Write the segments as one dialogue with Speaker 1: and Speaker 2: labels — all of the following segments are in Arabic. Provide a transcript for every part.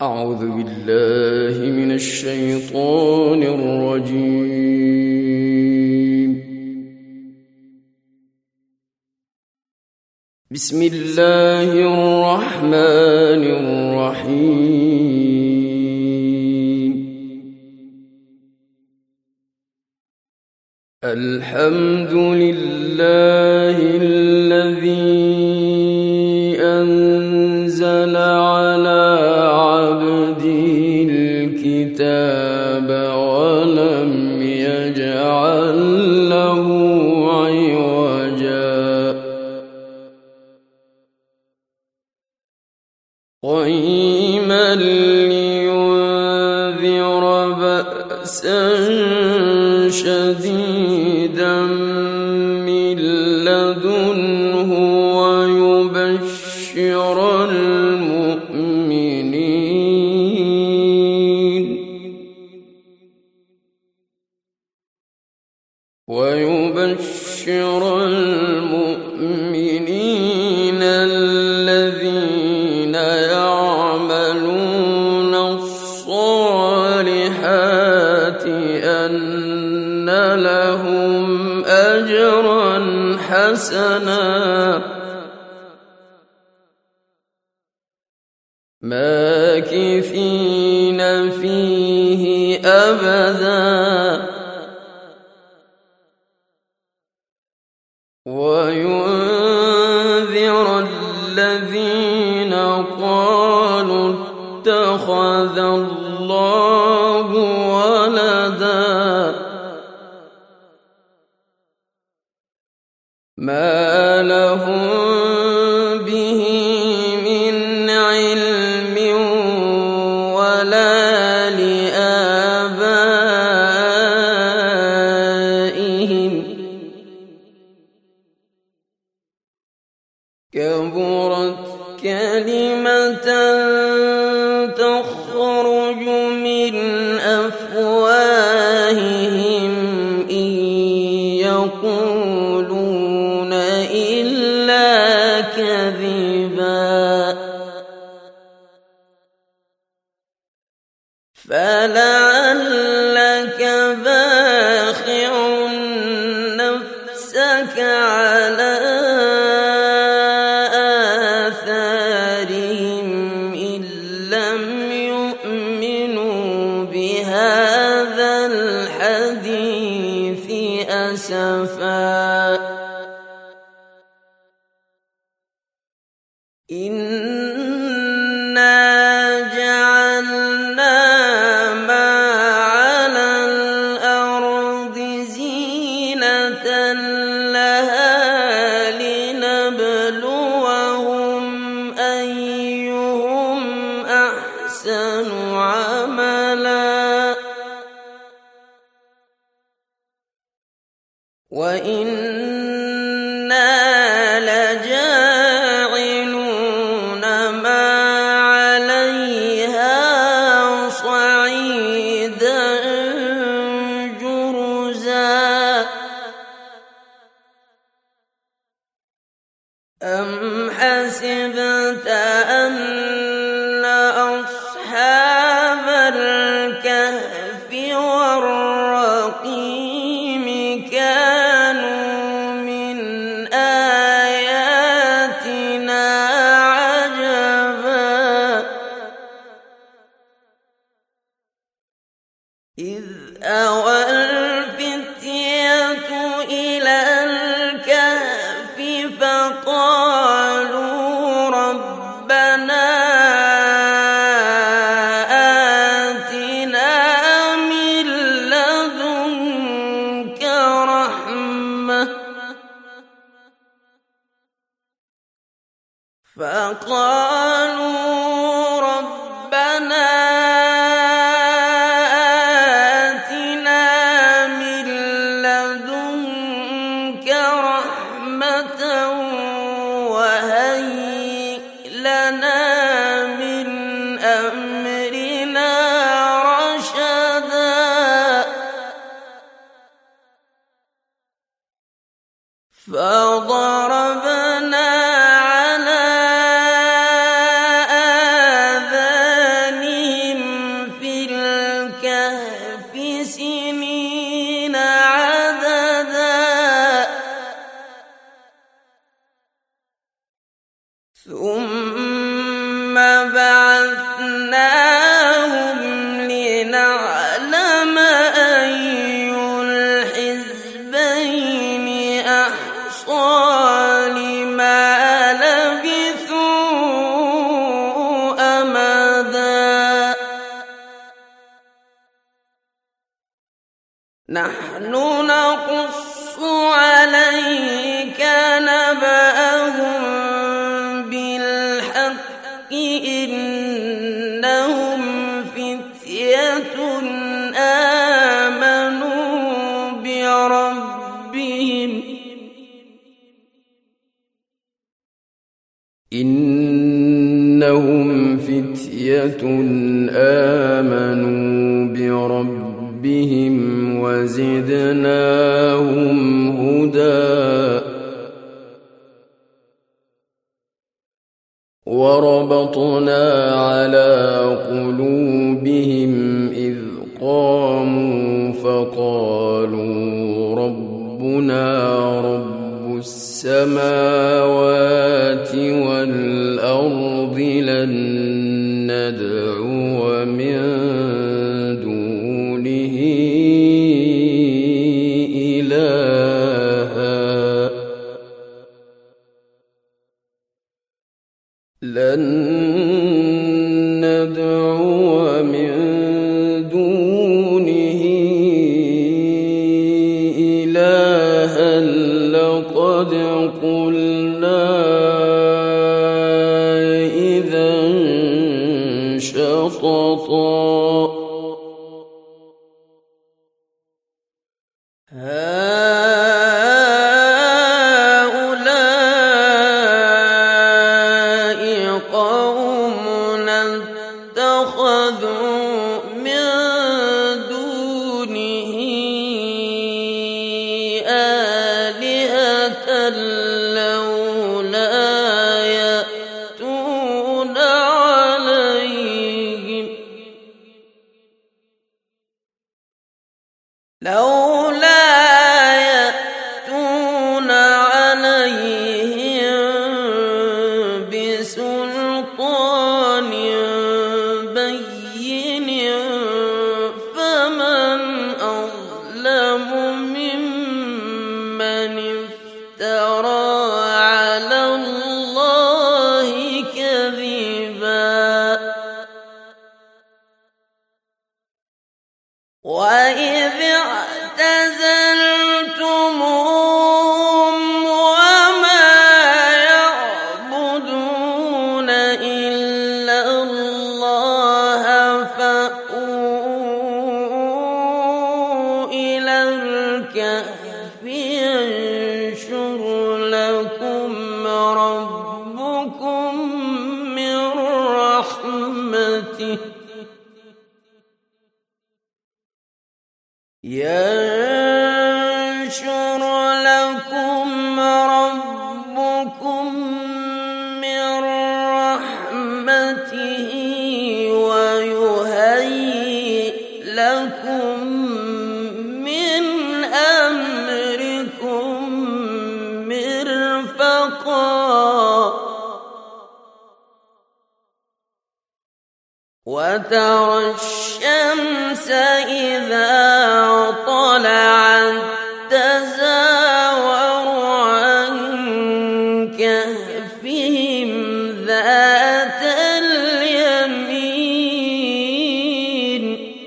Speaker 1: أعوذ بالله من الشيطان الرجيم. بسم الله الرحمن الرحيم. الحمد لله الذي أنزل على عبده الكتاب ولم يجعل له عوجا قيما لينذر بأسا شديدا من لدنه ويبشر المؤمنين الذين يعملون الصالحات أن لهم أجرا حسنا ماكثين فيه أبدا وينذر الذين قالوا اتخذ الله ولدا ما لهم به من علم ولا لآبائهم كبرت كلمة تخرج من أفواههم إن يقولون إلا كذبا فلعلك باخع نفسك على هذا الحديث أسفا إنا جعلنا ما على الأرض زينة لها لنبلوهم أيهم أحسن عملا وإنا لجاعلون ما عليها صعيدا جرزا أم حسبت أن أصحاب الكهف والرقيم كانوا من آياتنا عجبا إذ أوى الفتية إلى الكهف فقالوا ربنا آتنا من لدنك رحمة فقالوا ربنا آتنا من لدنك رحمة وهيئ لنا من أمرنا رشدا فضربنا على آذانهم لنعلم أي الحزبين أحصى لما لبثوا أمدا نحن نقص عليك نبأهم بالحق إنهم فتية آمنوا بربهم
Speaker 2: وزدناهم هدى وربطنا على قلوبهم إذ قاموا فقالوا ربنا رب السماوات والأرض لن ندعو من دونه إلها لن ندعو من دونه إلها لقد قلنا إذا شططا
Speaker 1: وترى الشمس إذا طلعت تزاور عن كهفهم ذات اليمين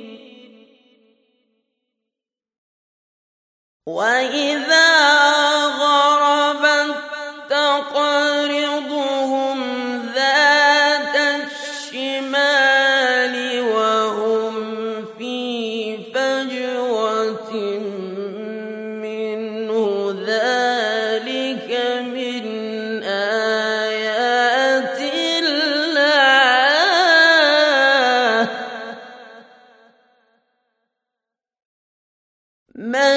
Speaker 1: وإذا غربت تقرضهم ذات الشمال وهم في فجوة منه ذلك من آيات الله من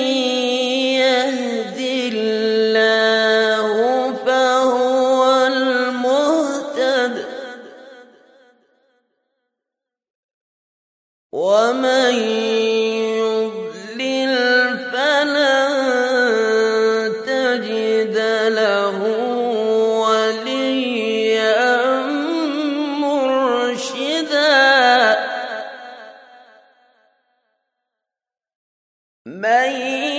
Speaker 1: يهد الله فهو المهتد ومن يضلل فلن تجد له وليا مرشدا مرشدا من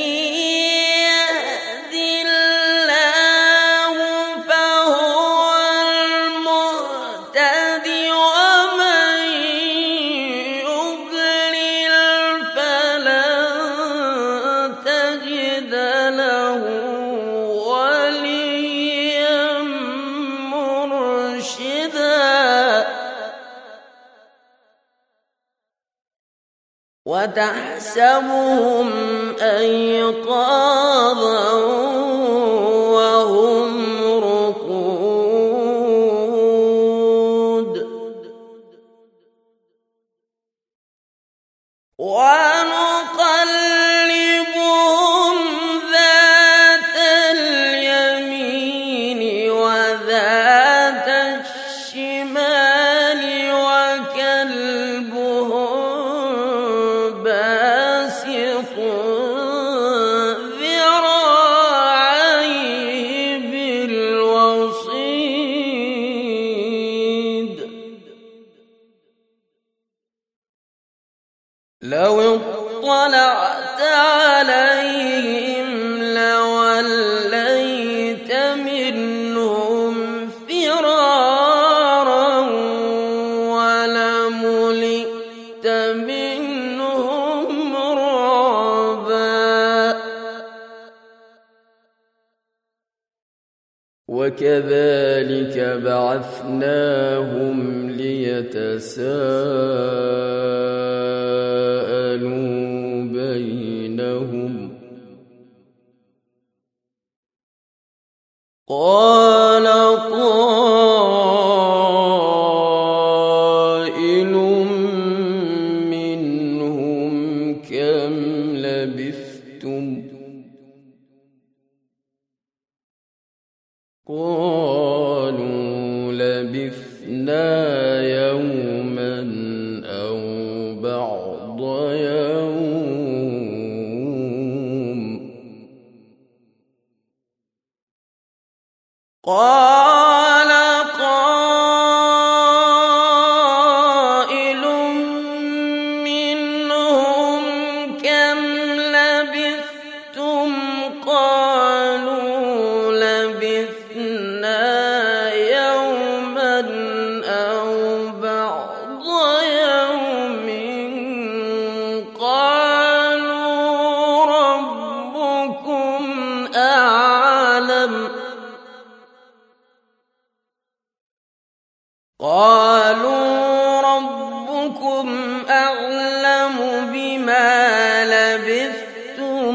Speaker 1: يهد الله فهو المهتد ومن يضلل فلن تجد له وليا مرشدا وتحسبهم أيقاظا وهم رقود ونقلبهم ذات اليمين وذات الشمال وكلبهم باسط ذراعيه بالوصيد لو اطلعت عليهم لوليت منهم فرارا ولملئت منهم رعبا
Speaker 2: وكذلك بعثناهم ليتساءلوا بينهم قال قائل منهم كم لبثتم قالوا لبثنا يوما أو بعض يوم قال قائل منهم كم لبثتم قالوا لبثنا يوما أو بعض يوم قالوا ربكم أعلم بما لبثتم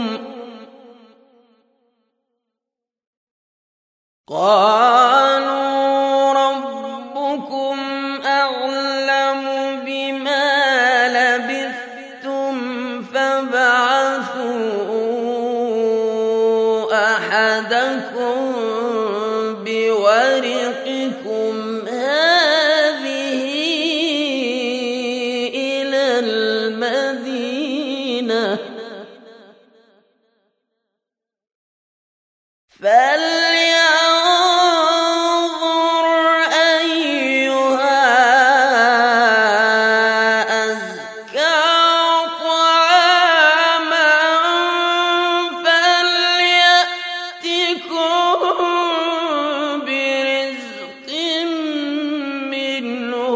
Speaker 2: قالوا ربكم أعلم بما لبثتم فابعثوا أحدكم بورقكم هذه إلى المدينة فلينظر أيها أزكى طعاما فليأتكم برزق منه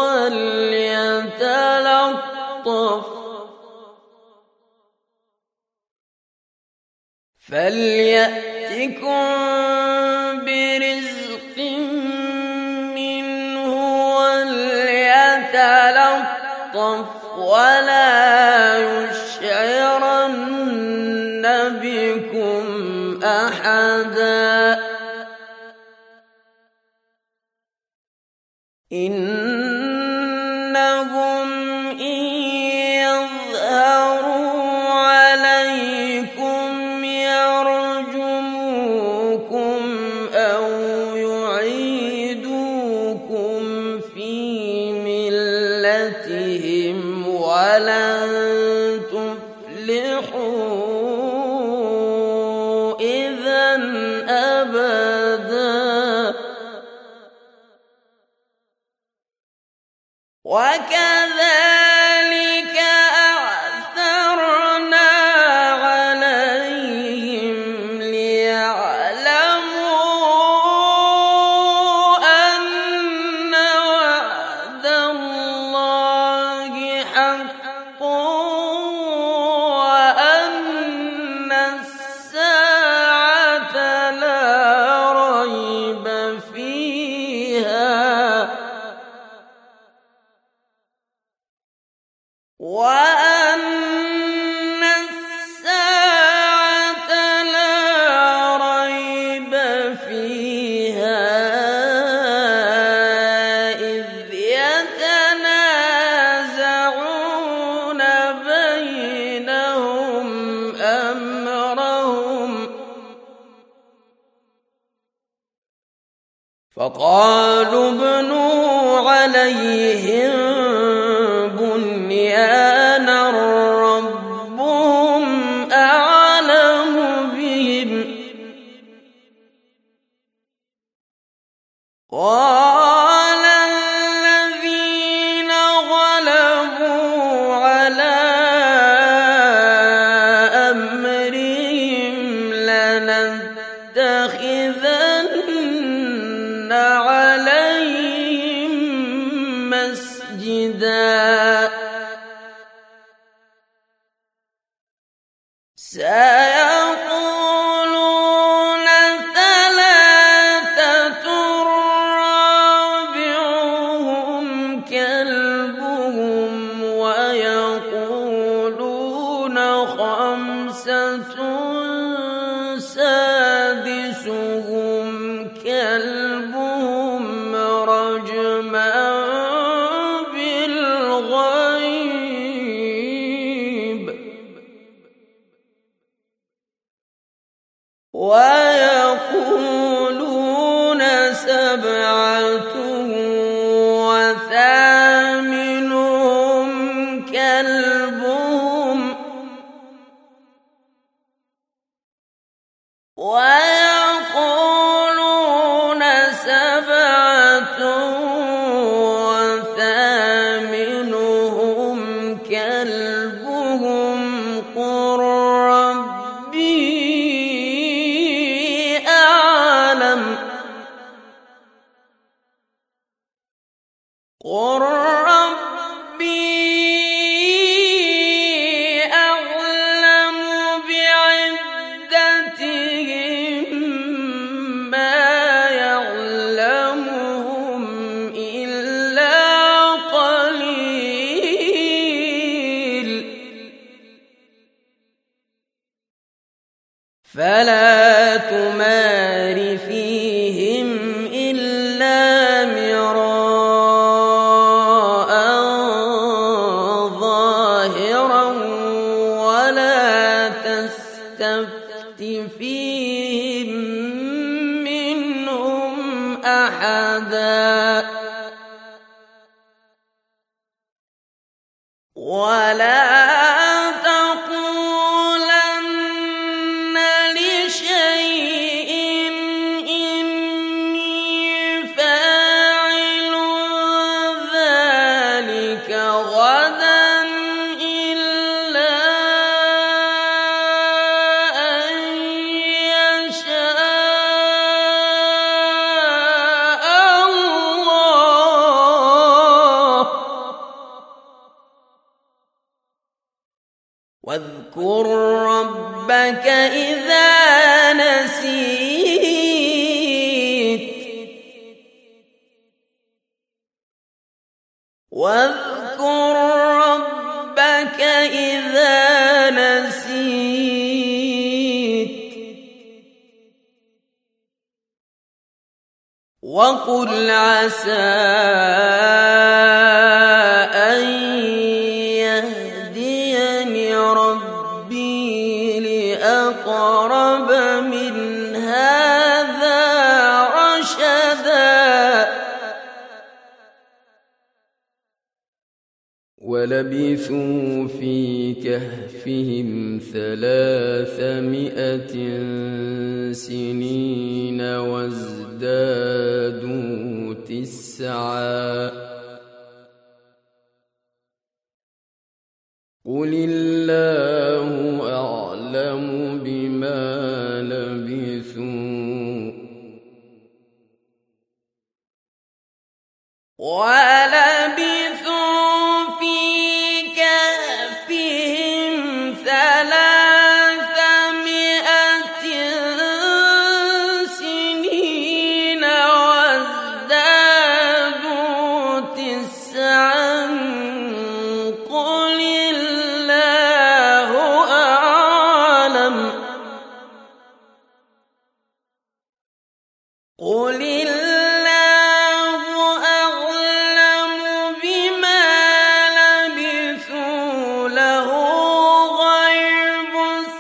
Speaker 2: وليتلطف ولا يشعرن بكم أحدا إنهم إن يظهروا عليكم يرجموكم أو يعيدوكم في ملتهم ولن تفلحوا إذا أبدا وكذلك أعثرنا عليهم ليعلموا أن وعد الله حق وأن الساعة لا ريب فيها إذ يتنازعون بينهم أمرهم فقالوا ابنوا عليهم بنيانا ربهم أعلم بهم قال الذين غلبوا على أمرهم لنتخذن عليهم مسجدا سيقولون ثلاثة رابعهم كلبهم ويقولون خمسة سادسهم كلبهم رجما بالغيب ويقولون سبعة وثامنهم كلبهم ويقولون سبعة وثامنهم كلبهم قل ربي أعلم قل ربي أعلم بعدتهم ما يعلمهم إلا قليل فلا تمار فيهم إلا مراء ظاهرا ولا تستفت فيهم منهم أحدا ولا تقولن لشيء إني فاعل ذلك غدا إلا أن يشاء الله واذكر ربك إذا نسيت واذكر ربك إذا نسيت وقل عسى أن يهديني ربي لأقرب من هذا رشدا ولبثوا في كهفهم 300 سنين وازدادوا 9 قل الله أعلم بما لبثوا
Speaker 1: ولبثوا في كهفهم 300 سنين وازدادوا 9 قل الله أعلم قل الله أعلم بما لبثوا له غيب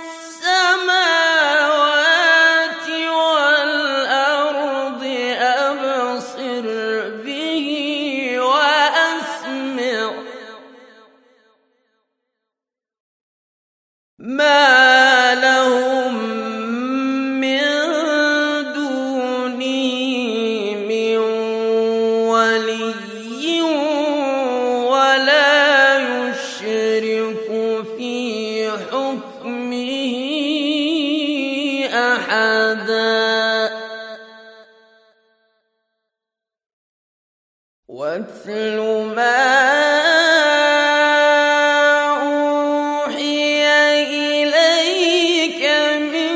Speaker 1: السماوات والأرض أبصر به وأسمع ما لهم من دونه من ولي ولا يشرك في حكمه أحدا واتل ما أوحي إليك من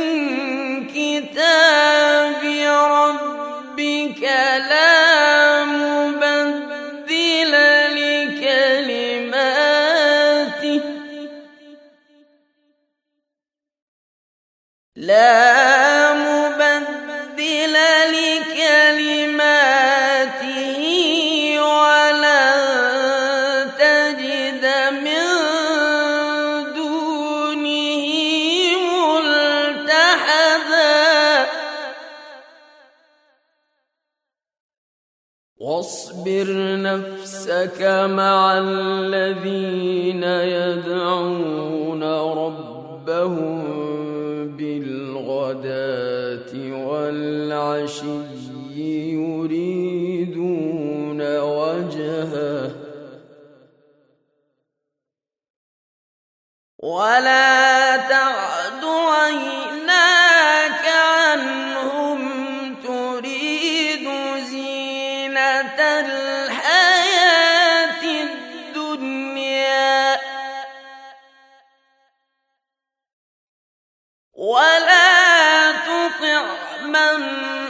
Speaker 1: كتاب ربك لا مبدل لكلماته ولن تجد من دونه ملتحدا واصبر نفسك مع الذين يدعون ربهم بالغداة والعشي يريدون وجهه ولا تعد عيناك عنهم تريد زينة الحياة الدنيا ولا تطع من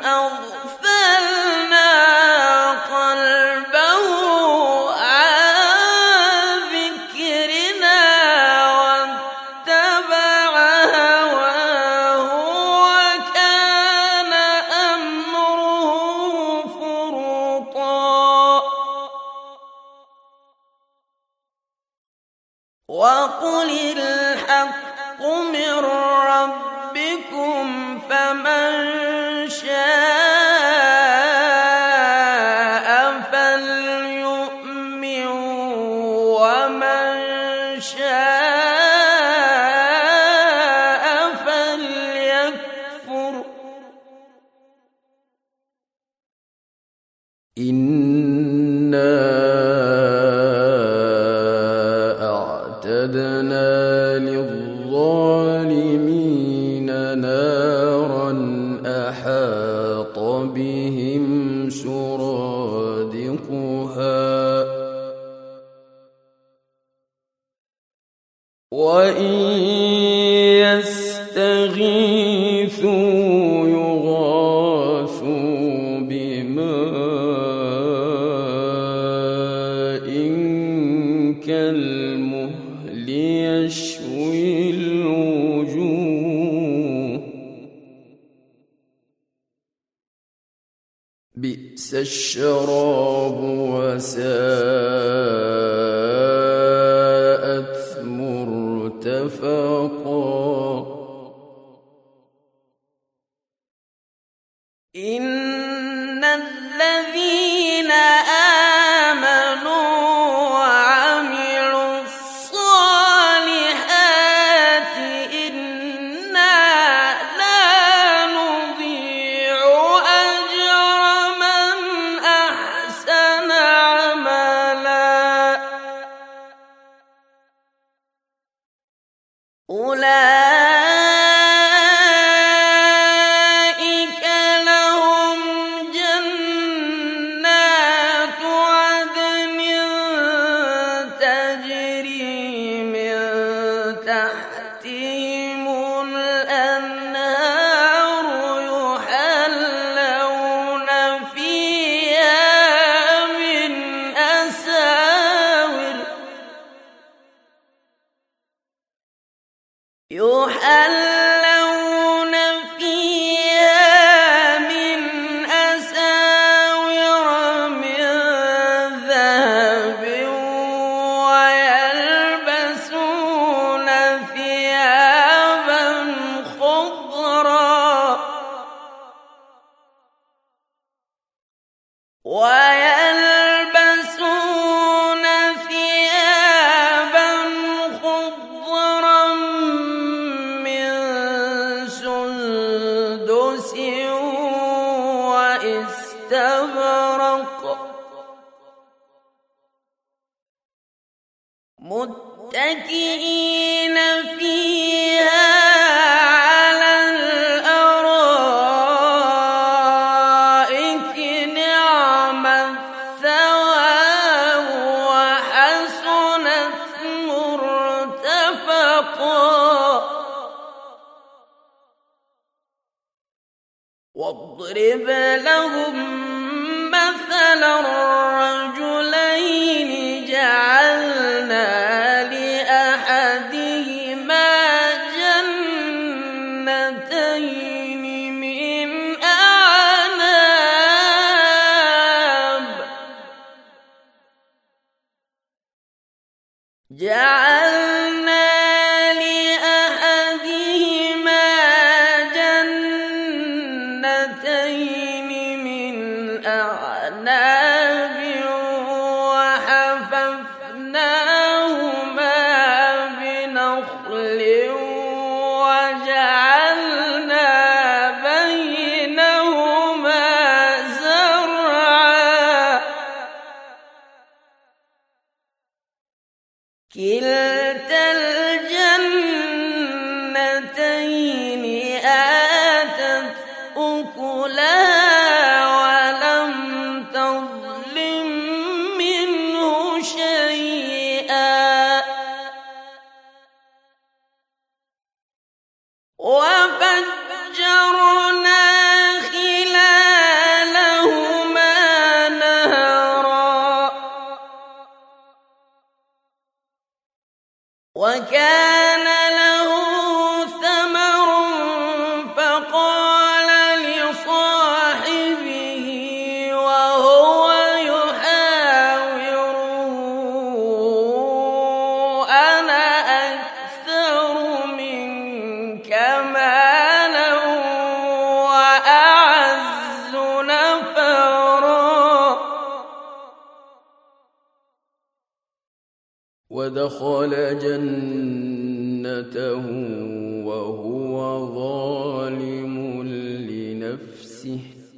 Speaker 1: أغفلنا قلبه عن ذكرنا واتبع هواه وكان أمره فرطا وقل الحق من ربكم فمن شاء فليؤمن ومن شاء فليكفر
Speaker 2: إنا أعتدنا للظالمين نارا أحاط بهم سرادقها وإن يستغيثوا يغاثوا بماء كالمهل يشوي الوجوه بئس الشراب وساءت مرتفقا
Speaker 1: إن الذين آمنوا وعملوا الصالحات إنا لا نضيع أجر من أحسن عملا أولئك لهم جنات عدن تجري من تحتهم الأنهار يحلون فيها من أساور من ذهب ويلبسون ثيابا خضرا من سندس واستبرق متكئين فيها على الأرائك نعم الثواب وحسنت مرتفقا واضرب لهم مثلا الرجلين جعلنا لأحدهما جنتين من أعناب وحففناهما بنخل وجعلنا بينهما زرعا كلتا الجنتين آتت أكلها ولم تظلم منه شيئا وفجرنا خلالهما نهرا وكان له ثمر فقال لصاحبه وهو يحاوره أنا أكثر منك مالا وأعز نفرا
Speaker 2: ودخل جنته وهو ظالم لنفسه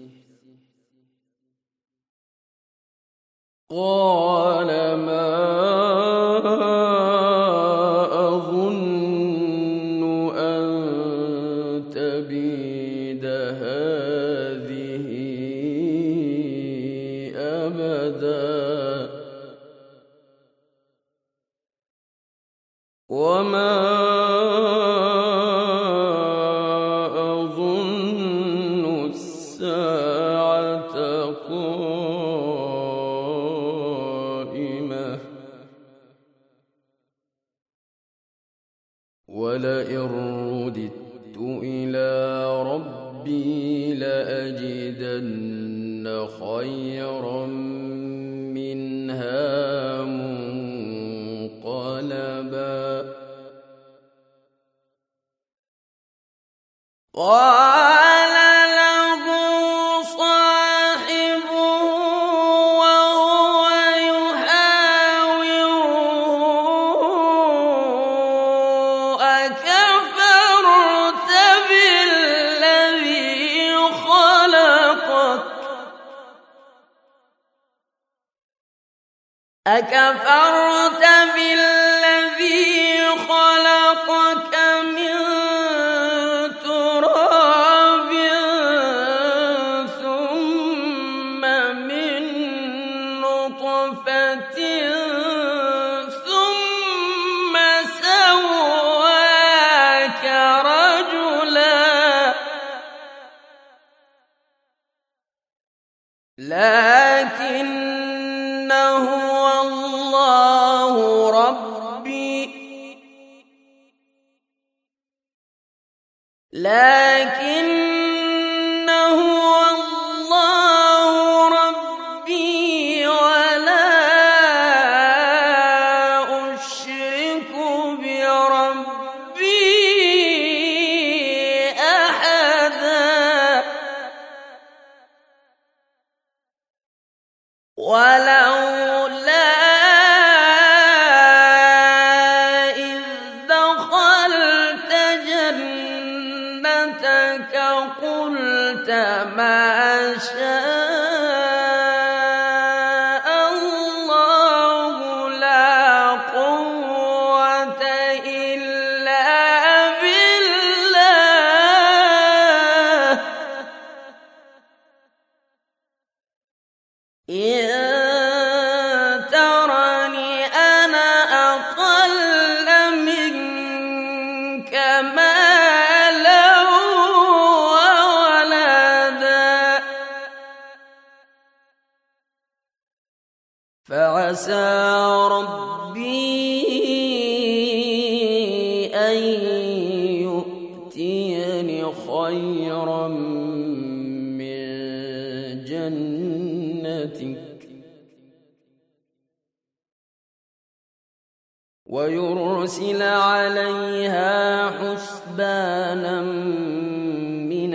Speaker 2: قال ما أظن أن تبيد هذه أبدا وما أظن الساعة قائمة ولئن رددت إلى ربي لأجدن خيرا منها منقلبا
Speaker 1: قال له صاحبه وهو يحاوره أكفرت بالذي خلقك أكفرت بالذي خلقك لكن هو الله ربي ولا أشرك بربي أحدا ولولا إذ دخلت جنتك قلت ما شاء الله لا قوة إلا بالله إن ترني أنا أقل منك مالا وولدا فعسى ربي أن يؤتيني خيرا من جنتك ويرسل عليها حسبانا من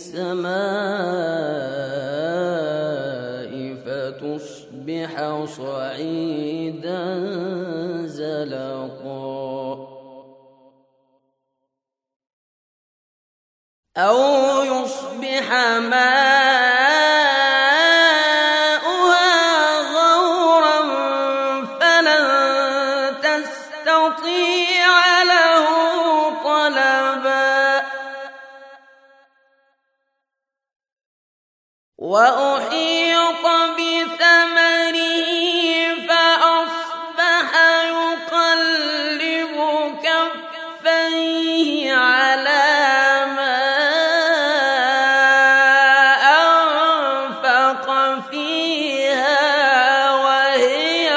Speaker 1: السماء فتصبح صعيدا زلقا أو يصبح ماؤها غورا فلن تستطيع له طلبا وأحيط بثمره فأصبح يقلب كفيه على ما أنفق فيها وهي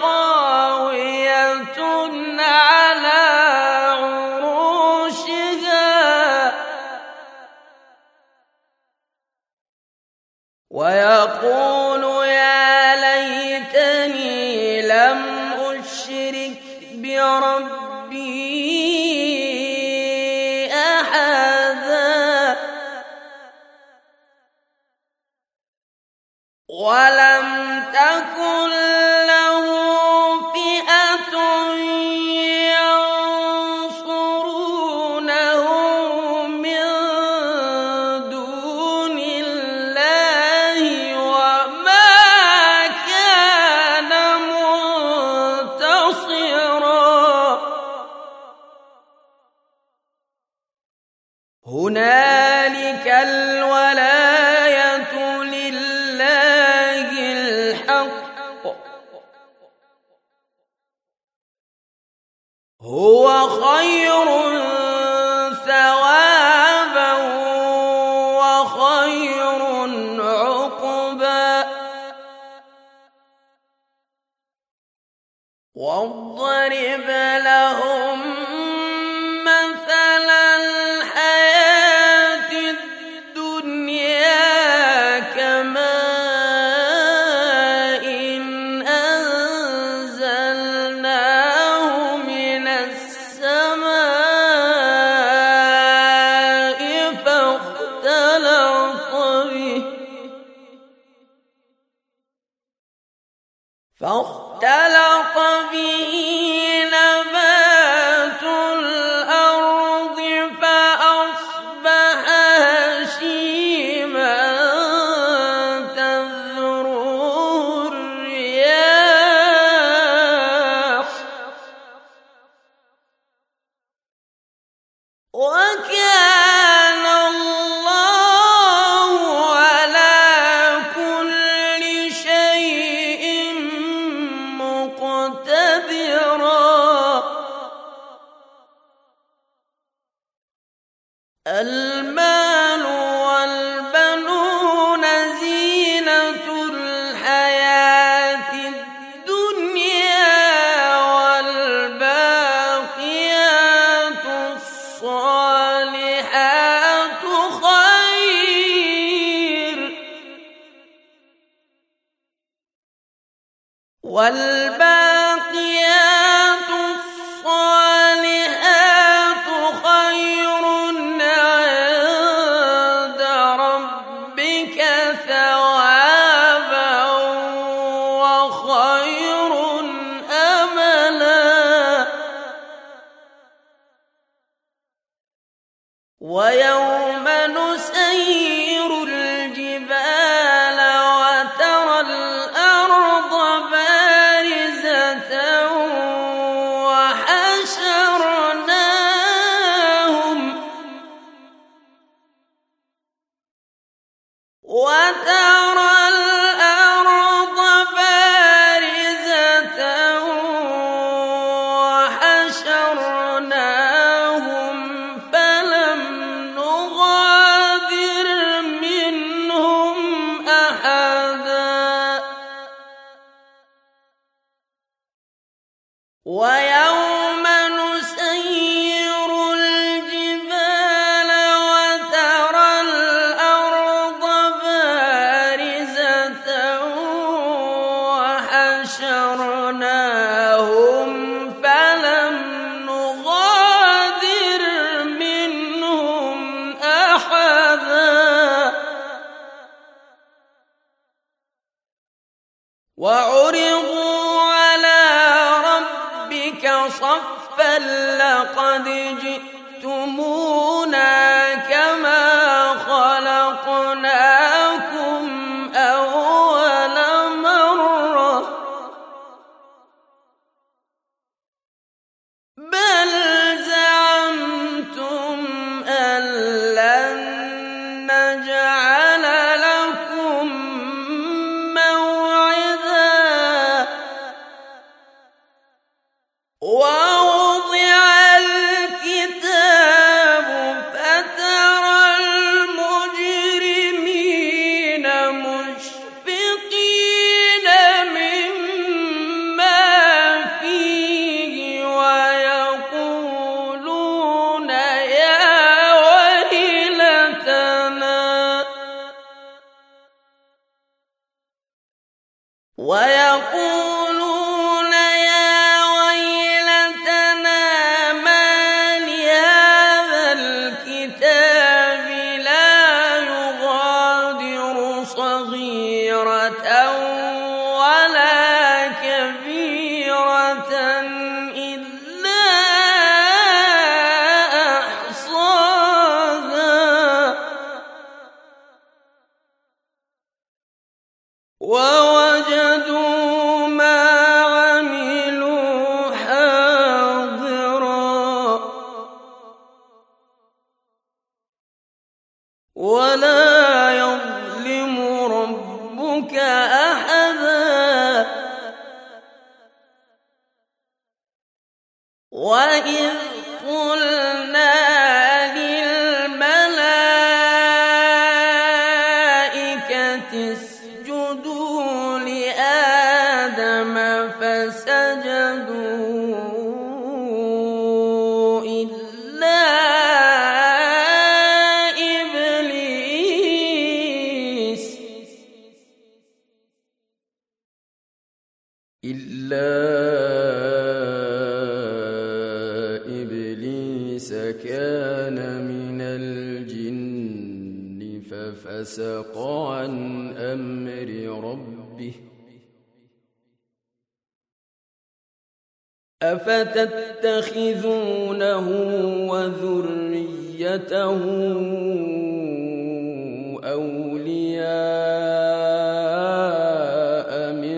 Speaker 1: خاوية على عروشها ويقول يا ليتني لم أشرك بربي أحدا ولم تكن له فئة ينصرونه من دون الله وما كان منتصرا هنالك الولاية لله الحق هو خير ثوابا وخير عقبا واضرب لهم مثل الحياة الدنيا كماء أنزلناه من السماء فاختلط به نبات الأرض فأصبح هشيما تذروه الرياح وكان الله على كل شيء مقتدرا المال والبنون زينة الحياة الدنيا والباقيات الصالحات والباقيات الصالحات خير عند ربك ثوابا وخير أملا ويوم نسير الجبال وترى الأرض بارزة وحشرناهم فلم نغادر منهم أحدا ويوم نسير الجبال وترى الأرض بارزة وحشرناهم فلم نغادر منهم أحدا وعرضوا على ربك صفا لقد جئتمونا كما خلقناكم أول مرة بل زعمتم أن لن نجعل لكم موعدا ووضع الكتاب فترى المجرمين مشفقين مما فيه ويقولون يا ويلتنا ما لهذا الكتاب لا يغادر صغيرة ولا كبيرة إلا أحصاها ووجدوا ما عملوا حاضرا ولا يظلم ربك أحدا وإذ قلنا للملائكة اسجدوا لآدم فسجدوا إلا
Speaker 2: إبليس كان من الجن ففسق عن أمر ربه أفتتخذونه وذريته أولياء من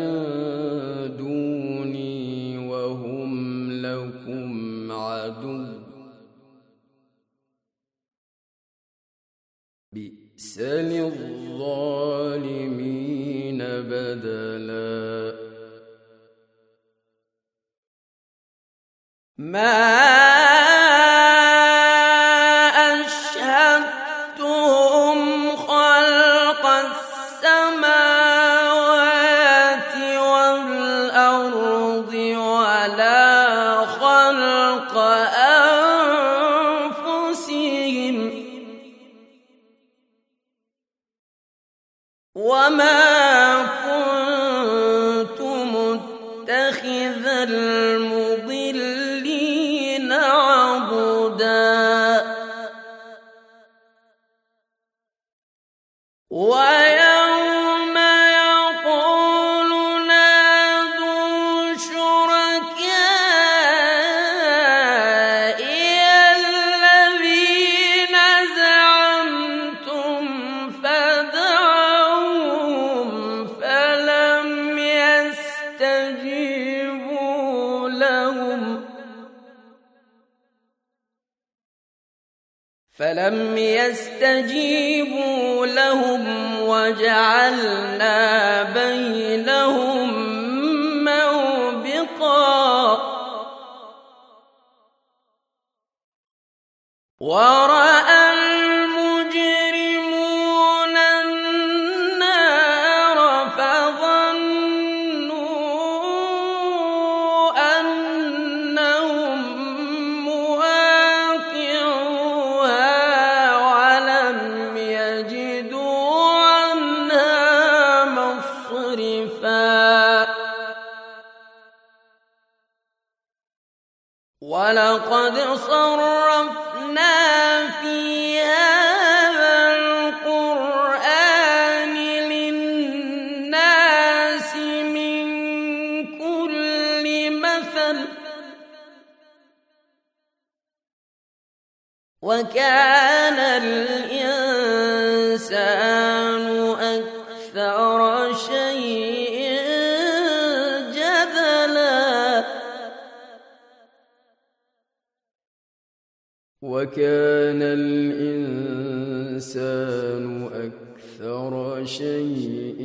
Speaker 2: دوني وهم لكم عدو بئس للظالمين بدلا
Speaker 1: ما أشهدتهم خلق السماوات والأرض ولا خلق أنفسهم وما كنت متخذ فلم يستجيبوا لهم وجعلنا بينهم موبقا ورأى المجرمون النار فظنوا أنهم مواقعوها ولم يجدوا عنها مصرفا ولقد صرفنا في هذا القرآن للناس من كل مثل وكان الإنسان أكثر شيء جدلا
Speaker 2: وكان الإنسان أكثر شيء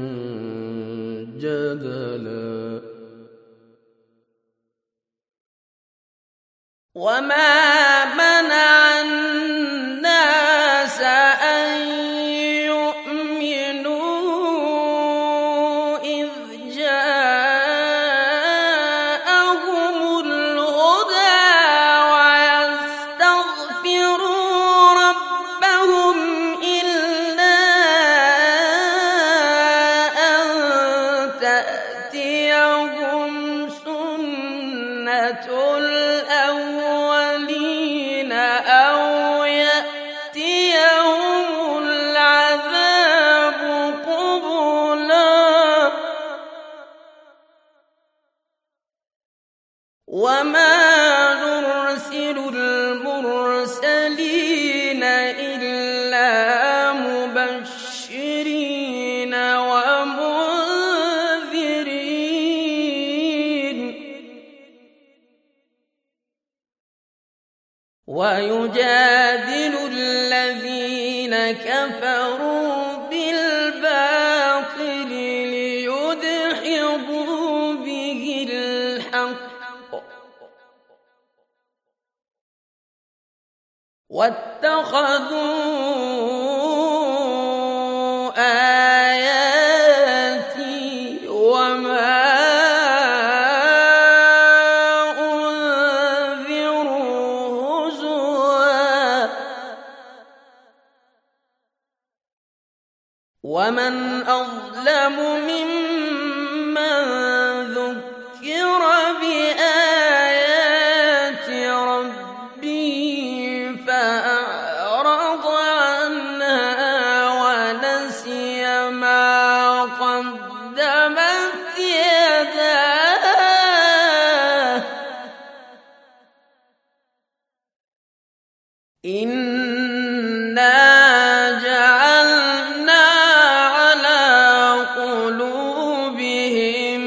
Speaker 2: جدلا
Speaker 1: وما منع الناس أن يؤمنوا إذ جاءهم الهدى ويستغفروا ربهم إلا أن تأتيهم سنة الأولين أو يأتيهم العذاب قبلا وما نرسل المرسلين إلا مبشرين ومنذرين ويجادل الذين كفروا بالباطل ليدحضوا به الحق واتخذوا آياتي وما أنذروا هزوا ومن أظلم ممن ذكر بآيات ربه فأعرض عنها ونسي ما قدمت يداه إنا جعلنا على قلوبهم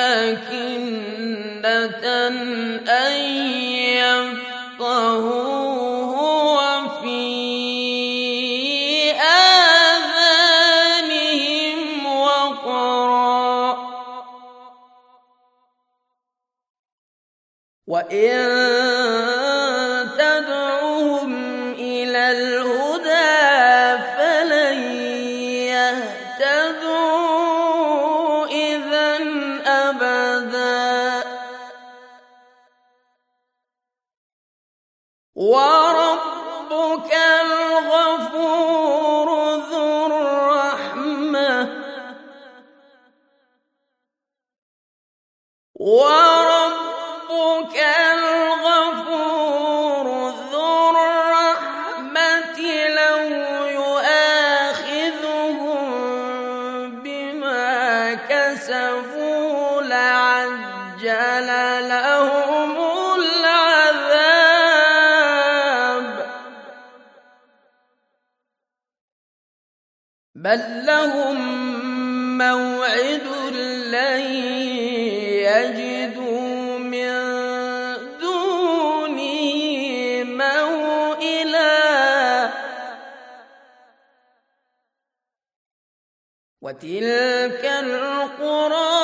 Speaker 1: أكنة أن يفقهوه وفي آذانهم وقرا وإن تدعوهم إلى الهدى فلن يهتدوا إذا أبدا وربك الغفور ذو الرحمة وربك الغفور ذو الرحمة لو يؤاخذهم بما كسبوا لعجل لهم العذاب بل لهم موعد لن يجدوا من دونه موئلا وتلك القرى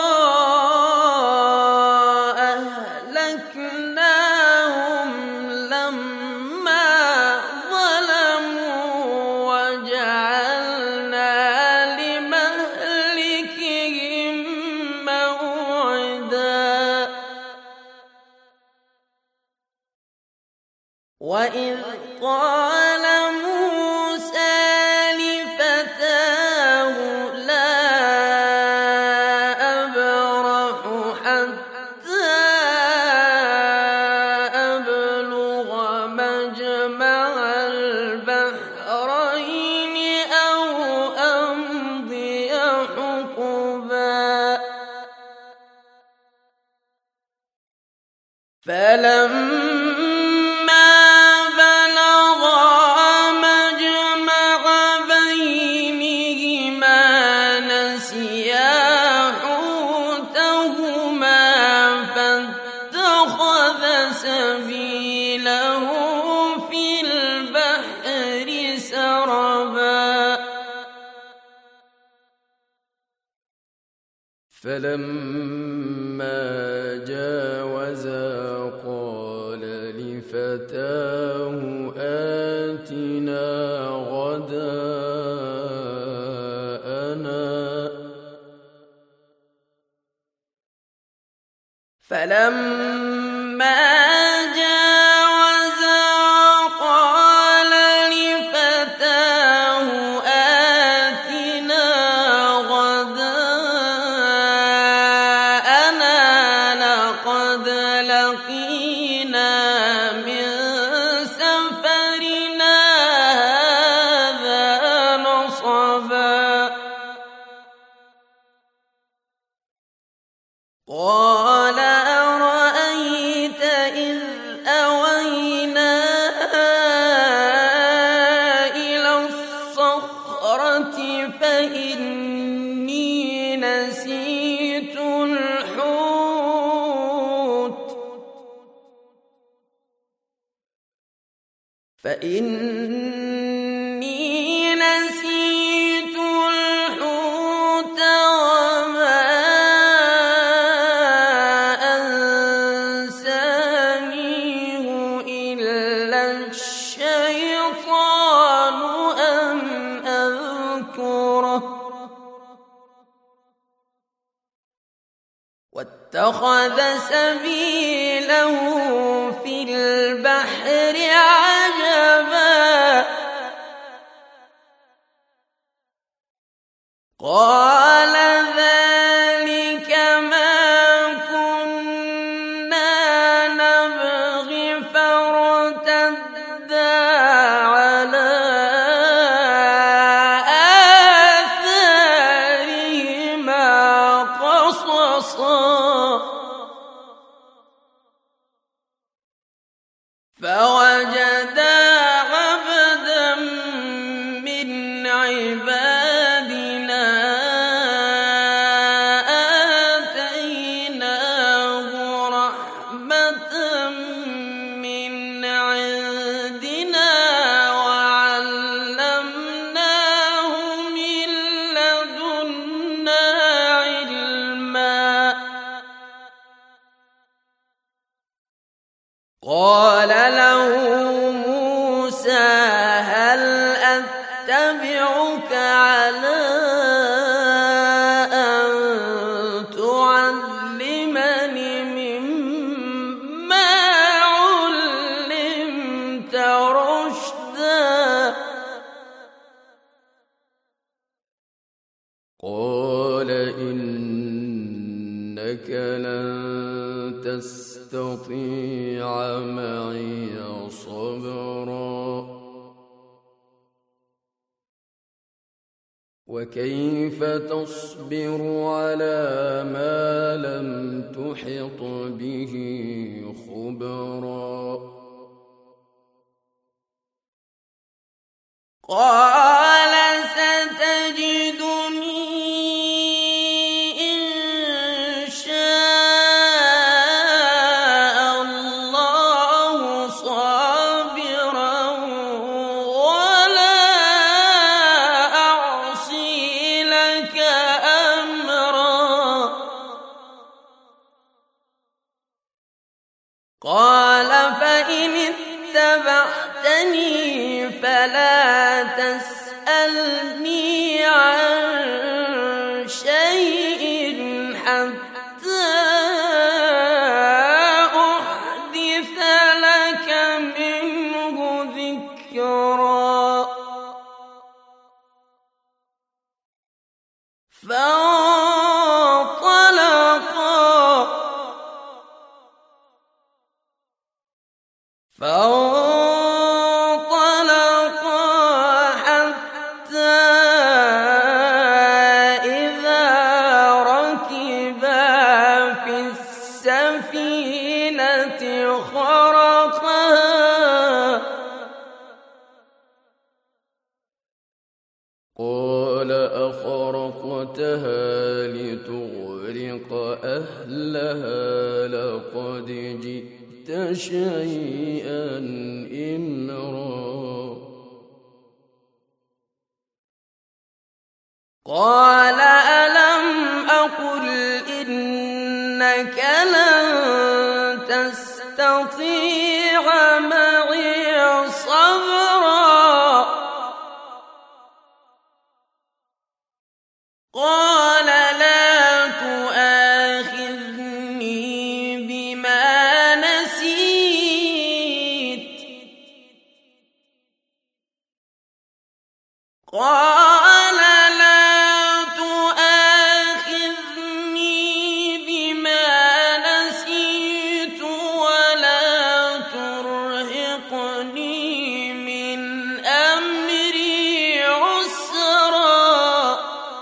Speaker 1: أهلكناهم لما ظلموا وجعلنا لمهلكهم موعدا وإذ قال موسى لفتاه لا أبرح حتى أبلغ مجمع البحرين أو أمضي حقبا فلما بلغا مجمع بينهما نسيا حوتهما فاتخذ سبيله في البحر سربا
Speaker 2: فلما جاوزا قال لفتاه آتنا غداءنا
Speaker 1: فلما جاوزا قال لفتاه آتنا غداءنا لقد لقينا من سفرنا هذا نصبا قال أرأيت إذ أوينا إلى الصخرة فإني نسيت الحوت وما أنسانيه إلا الشيطان أن أذكره واتخذ سبيله في البحر عجبا قال ذلك ما كنا نبغي فارتدا على آثارهما قصصا فوجدا عبدا من عبادنا آتيناه رحمة من عندنا وعلمناه من لدنا علما قال له موسى هل أتبعك على أن تعلمني مما علمت رشدا
Speaker 2: قال إنك لن تستطيع معي صبرا وكيف تصبر على ما لم تحط به خبرا
Speaker 1: قال ستجدني إن شاء الله صابرا ولا أعصي لك فإن اتبعتني فلا تسألني عن شيء حتى أحدث لك منه ذكرا فانطلقا حتى إذا ركبا في السفينة خرقها
Speaker 2: قال أخرقتها لتغرق أهلها لقد جئت شيئا إمرا
Speaker 1: قال ألم أقل إنك لن تستطيع معي صبرا قال لا تؤاخذني بما نسيت قال لا تؤاخذني بما نسيت ولا ترهقني من أمري عسرا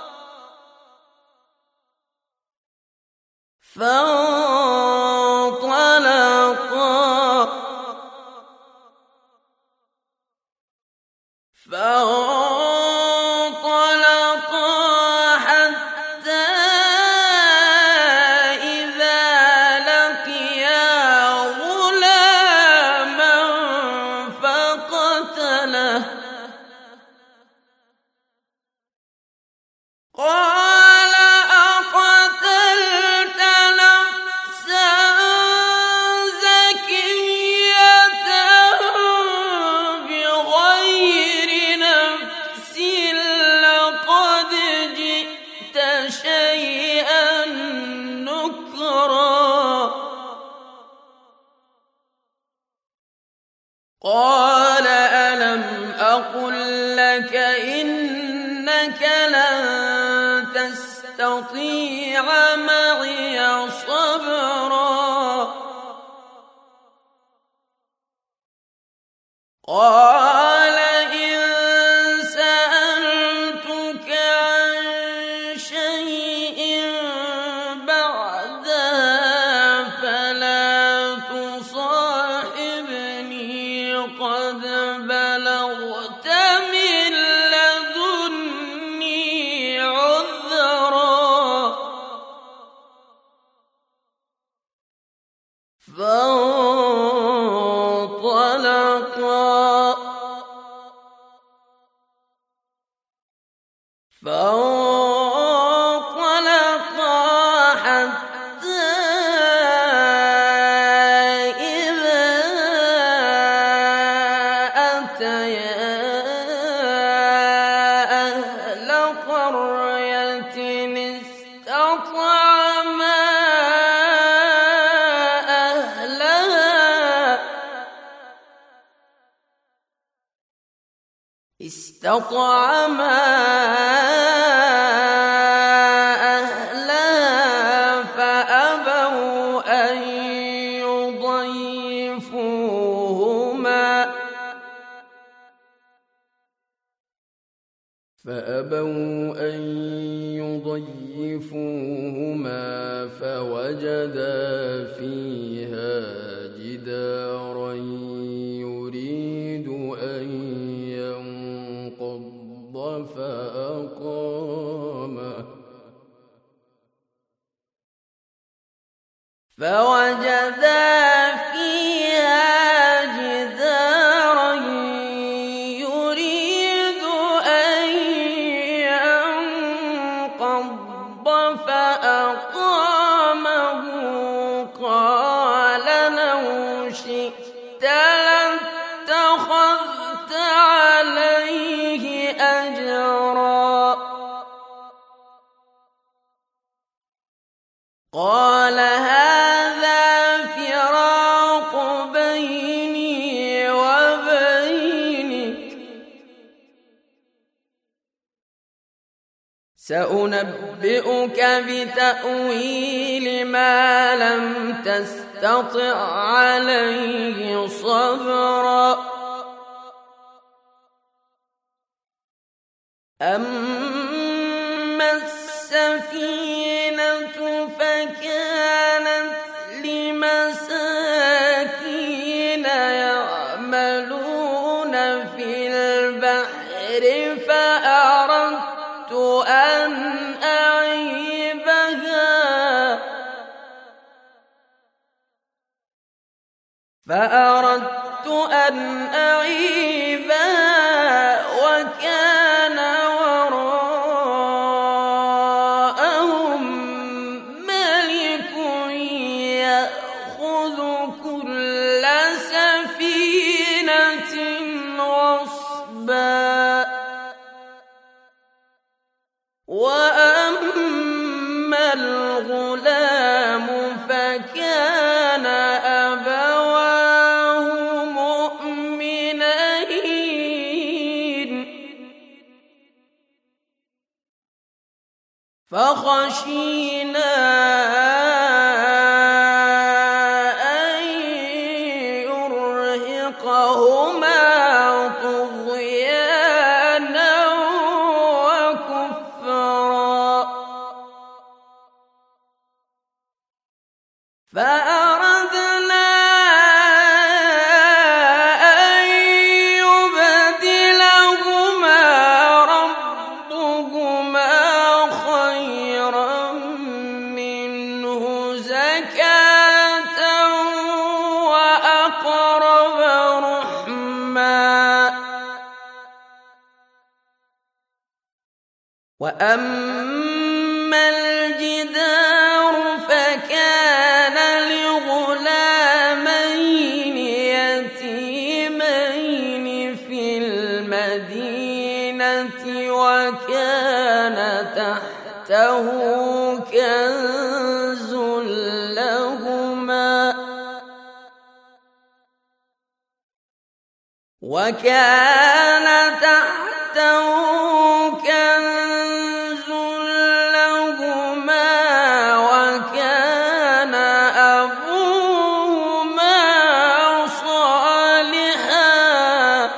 Speaker 1: فانطلقا حتى إذا لقيا غلاما فقتله قال أقتلت نفسا زكية بغير نفس لقد جئت شيئا نكرا قال ألم أقل لك إنك لن تستطيع معي صبرا قال إن سألتك عن شيء بعدها فلا تصاحبني قد بلغت من لدني عذرا فانطلقا حتى إذا أتيا أهل قرية استطعما أهلها فأبوا أن يضيفوهما فوجدا فيها جدارا يريد أن ينقض فأقامه قال لو شئت
Speaker 2: لاتخذت عليه أجرا قال هذا فراق بيني وبينك سأنبئك بتأويل ما لم تستطع عليه صبرا أما السفينة فكانت لمساكين يعملون في البحر فأردت أن أعيبها وكان وراءهم ملك يأخذ كل سفينة غصبا وأما الغلام فكان أبواه مؤمنين فخشينا أن يرهقهما طغيانا وكفرا فأردنا أن يبدلهما ربهما خيرا منه زكاة وأقرب رحما وأما الجدار فكان لغلامين يتيمين في المدينة وكان تحته كنز لهما وكان أبوهما صالحا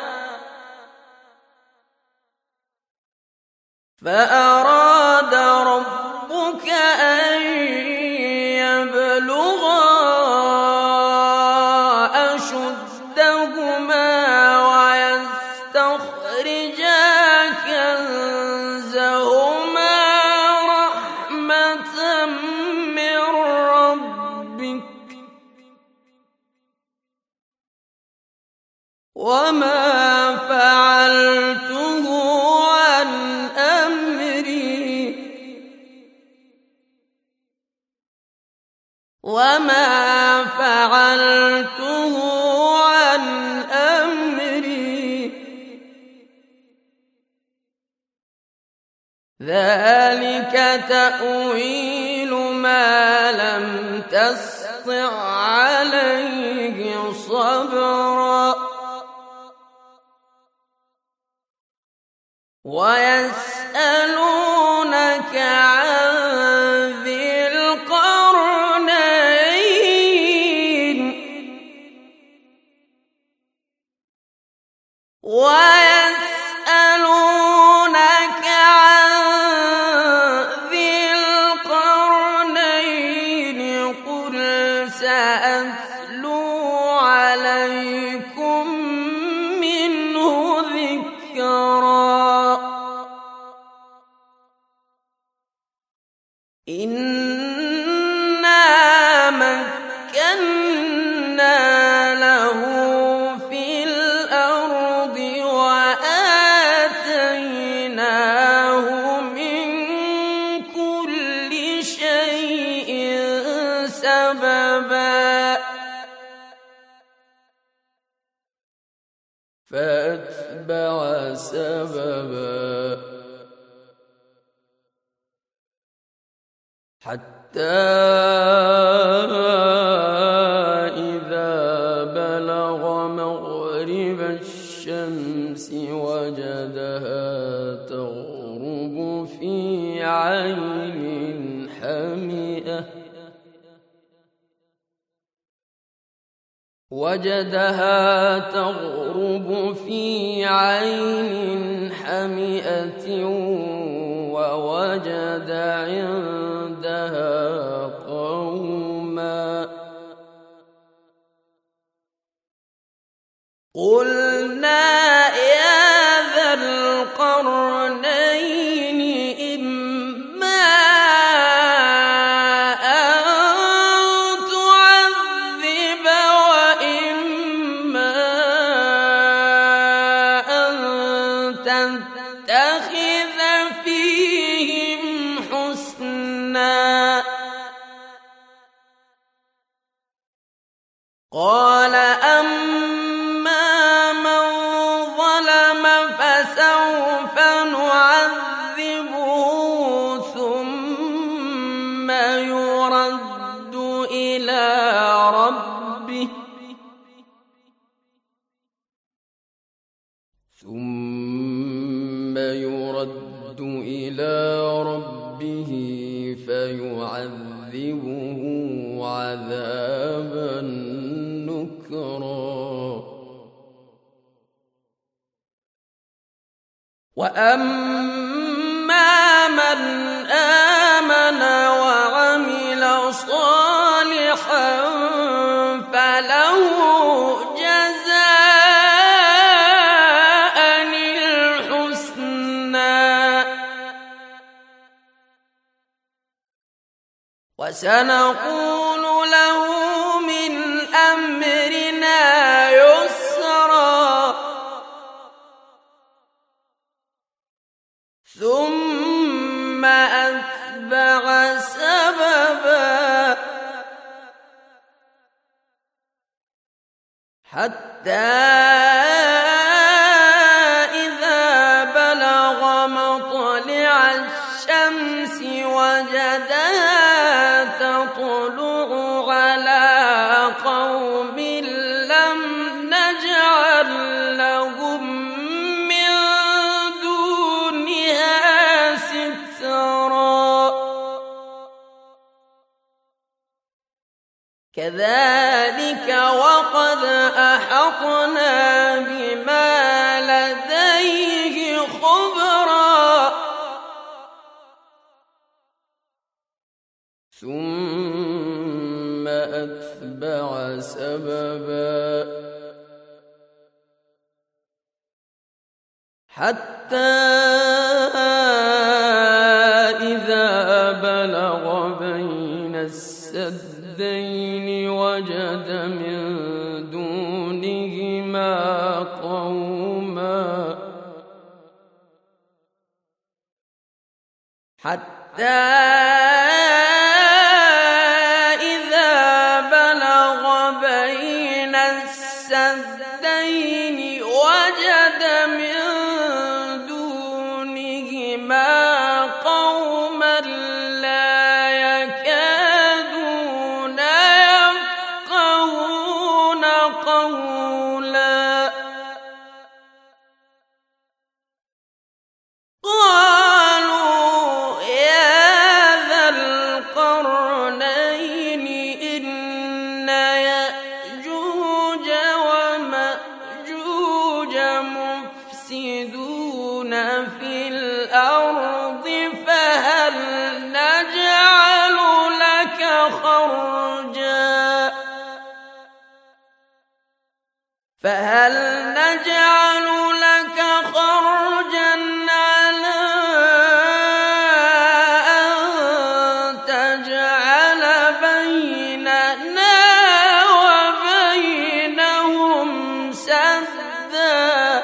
Speaker 2: فأراد ربك أن يبلغا أشدهما ويستخرجا كنزهما رحمة من ربك وما فعلته عن أمري ذلك تأويل ما لم تسطع عليه صبرا ويسألونك عن ذي القرنين قل سأتلو عليكم منه ذكرا إنا مكنا له في الأرض وآتيناه
Speaker 1: فأتبع سببا حتى إذا بلغ مغرب الشمس وجدها تغرب في عين حمئة ووجد عندها قوما قلنا يا ذا القرنين إما أن تعذب وإما أن تتخذ فيهم حسنا قال أما من ظلم فسوف نعذبه ثم يرد إلى ربه فيعذبه عذابا نكرا وأما من آمن وعمل صالحا فله جزاء الحسنى وسنقول له من أمرنا يسرا ثم أتبع سببا حتى إذا بلغ مطلع الشمس وجدها تطلع على قوم لم نجعل لهم من دونها سترا كذلك وقد أحطنا بما لديه خبرا ثم أتبع سببا حتى إذا بلغ بين السدين وجد من دونهما قوما لا يكادون يفقهون قولا قالوا يا ذا القرنين إن يأجوج ومأجوج مفسدون في الأرض فهل نجعل لك خرجا على أن تجعل بيننا وبينهم سدا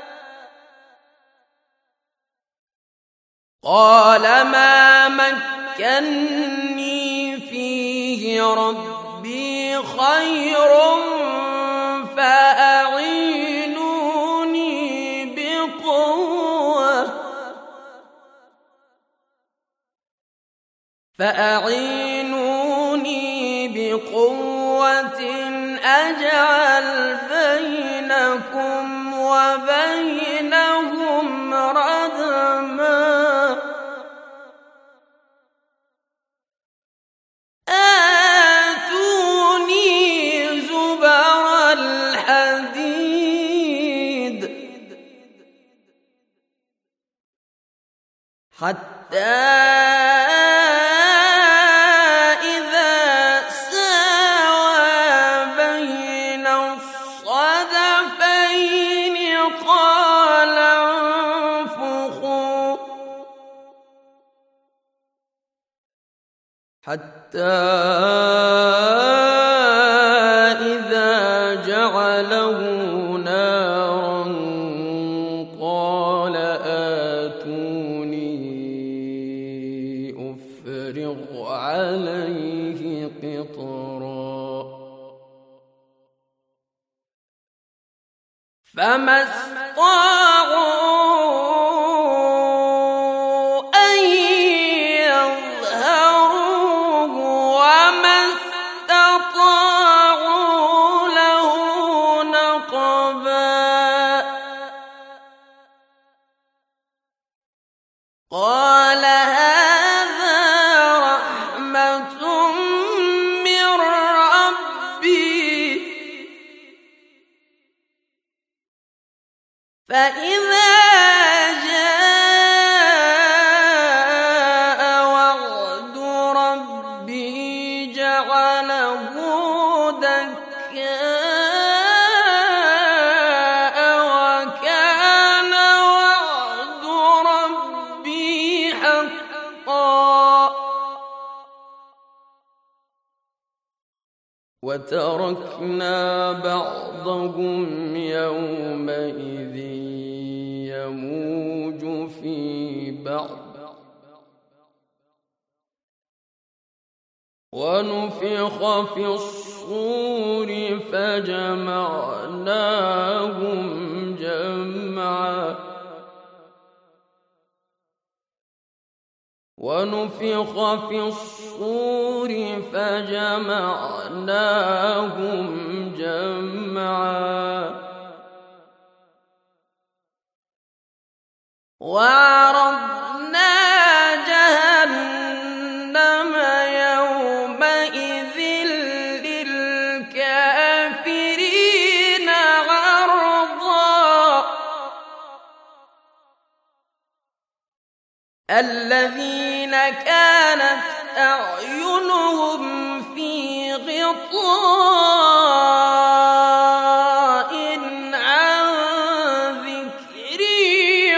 Speaker 1: قال ما مكني فيه ربي خير فأعينوني فأعينوني بقوة أجعل بينكم وبينهم ردما آتوني زبر الحديد حتى إذا جعله نارا قال آتوني أفرغ عليه قطرا فما استطاعوا قال هذا رحمة من ربي فإذا جاء وعد ربي جعله دكا وكان وعد ربي حقا وتركنا بعضهم يومئذ يموج في بعض ونفخ في الصور فجمعناهم جمعا ونفخ في الصور فجمعناهم جمعا وعرضنا جهنم يومئذ للكافرين عرضا الذين كانت أعينهم في غطاء عن ذكري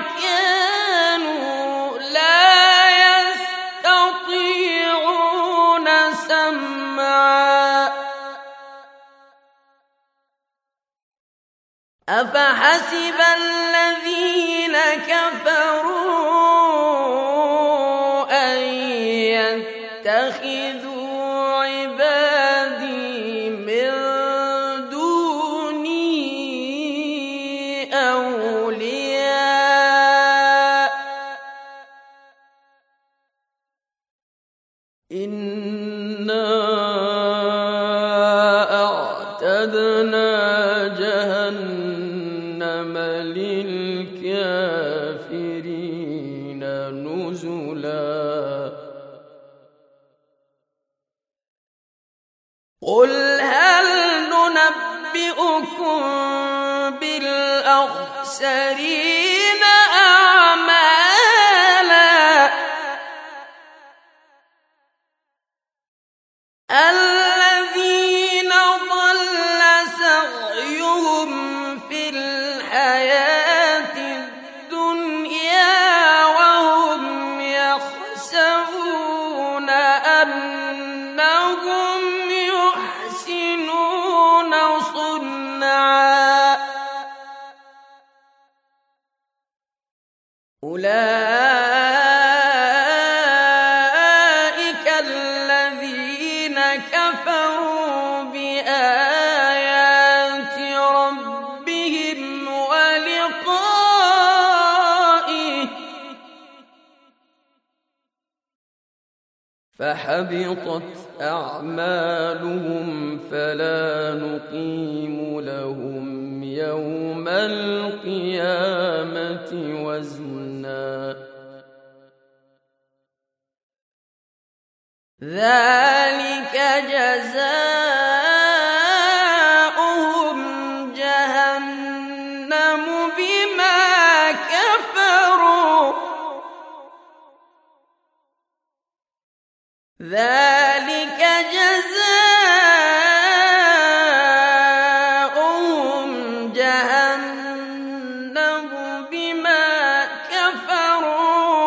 Speaker 1: وكانوا لا يستطيعون سمعا أفحسب الذين كفروا اتخذوا عبادي من دوني أولياء إنا أعتدنا جهنم للكافرين نزلا قل هل ننبئكم بالأخسرين أعمالا الذين ضل سعيهم في الحياة الدنيا وهم يحسبون أنهم يحسنون صنعا أولئك الذين كفروا بآيات ربهم ولقائه فحبطت أعمالهم فلا نقيم لهم يوم القيامة وزنا ذلك جزاؤهم جهنم بما كفروا ذلك جزاؤهم جهنم بما كفروا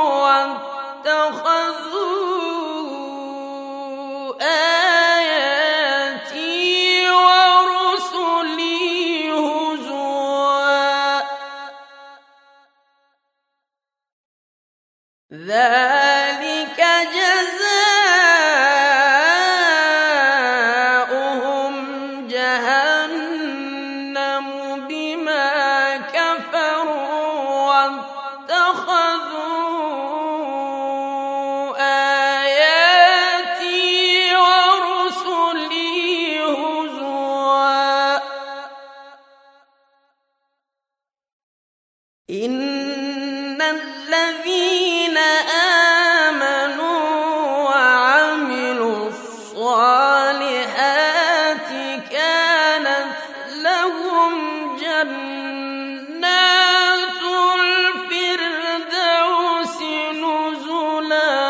Speaker 1: واتخذوا آياتي ورسلي هزوا ذلك جزاؤهم جهنم بما كفروا واتخذوا آياتي ورسلي هزوا إن الذين آمنوا وعملوا الصالحات كانت لهم جنات الفردوس نزلا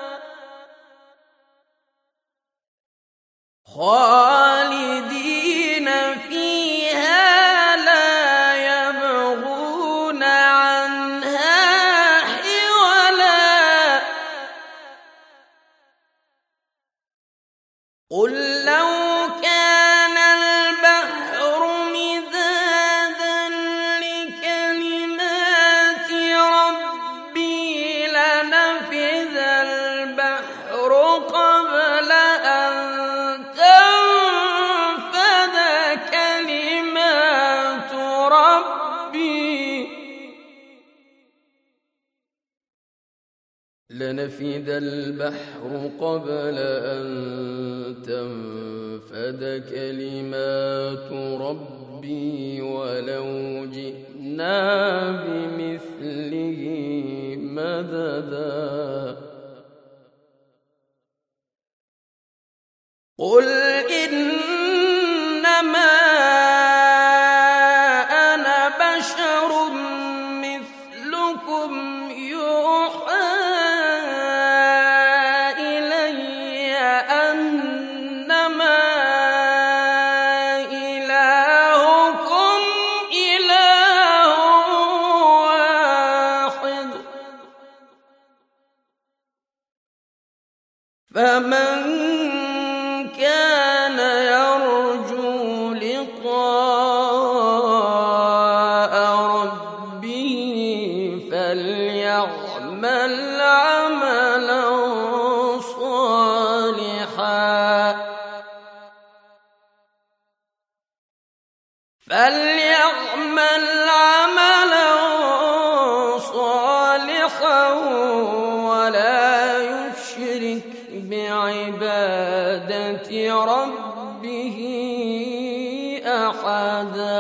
Speaker 1: خالدين فيها لا يبغون عنها حولا قل لو كان البحر مدادا لكلمات ربي لنفذ البحر قبل أن تنفذ كلمات ربي لنفد البحر قبل أن تنفد كلمات ربي ولو جئنا بمثله مددا قل إنما أنا بشر مثلكم يوحى إلي أنما إلهكم إله واحد فمن كان يرجو لقاء ربه فليعمل عملا صالحا ولا يشرك بعبادة ربه أحدا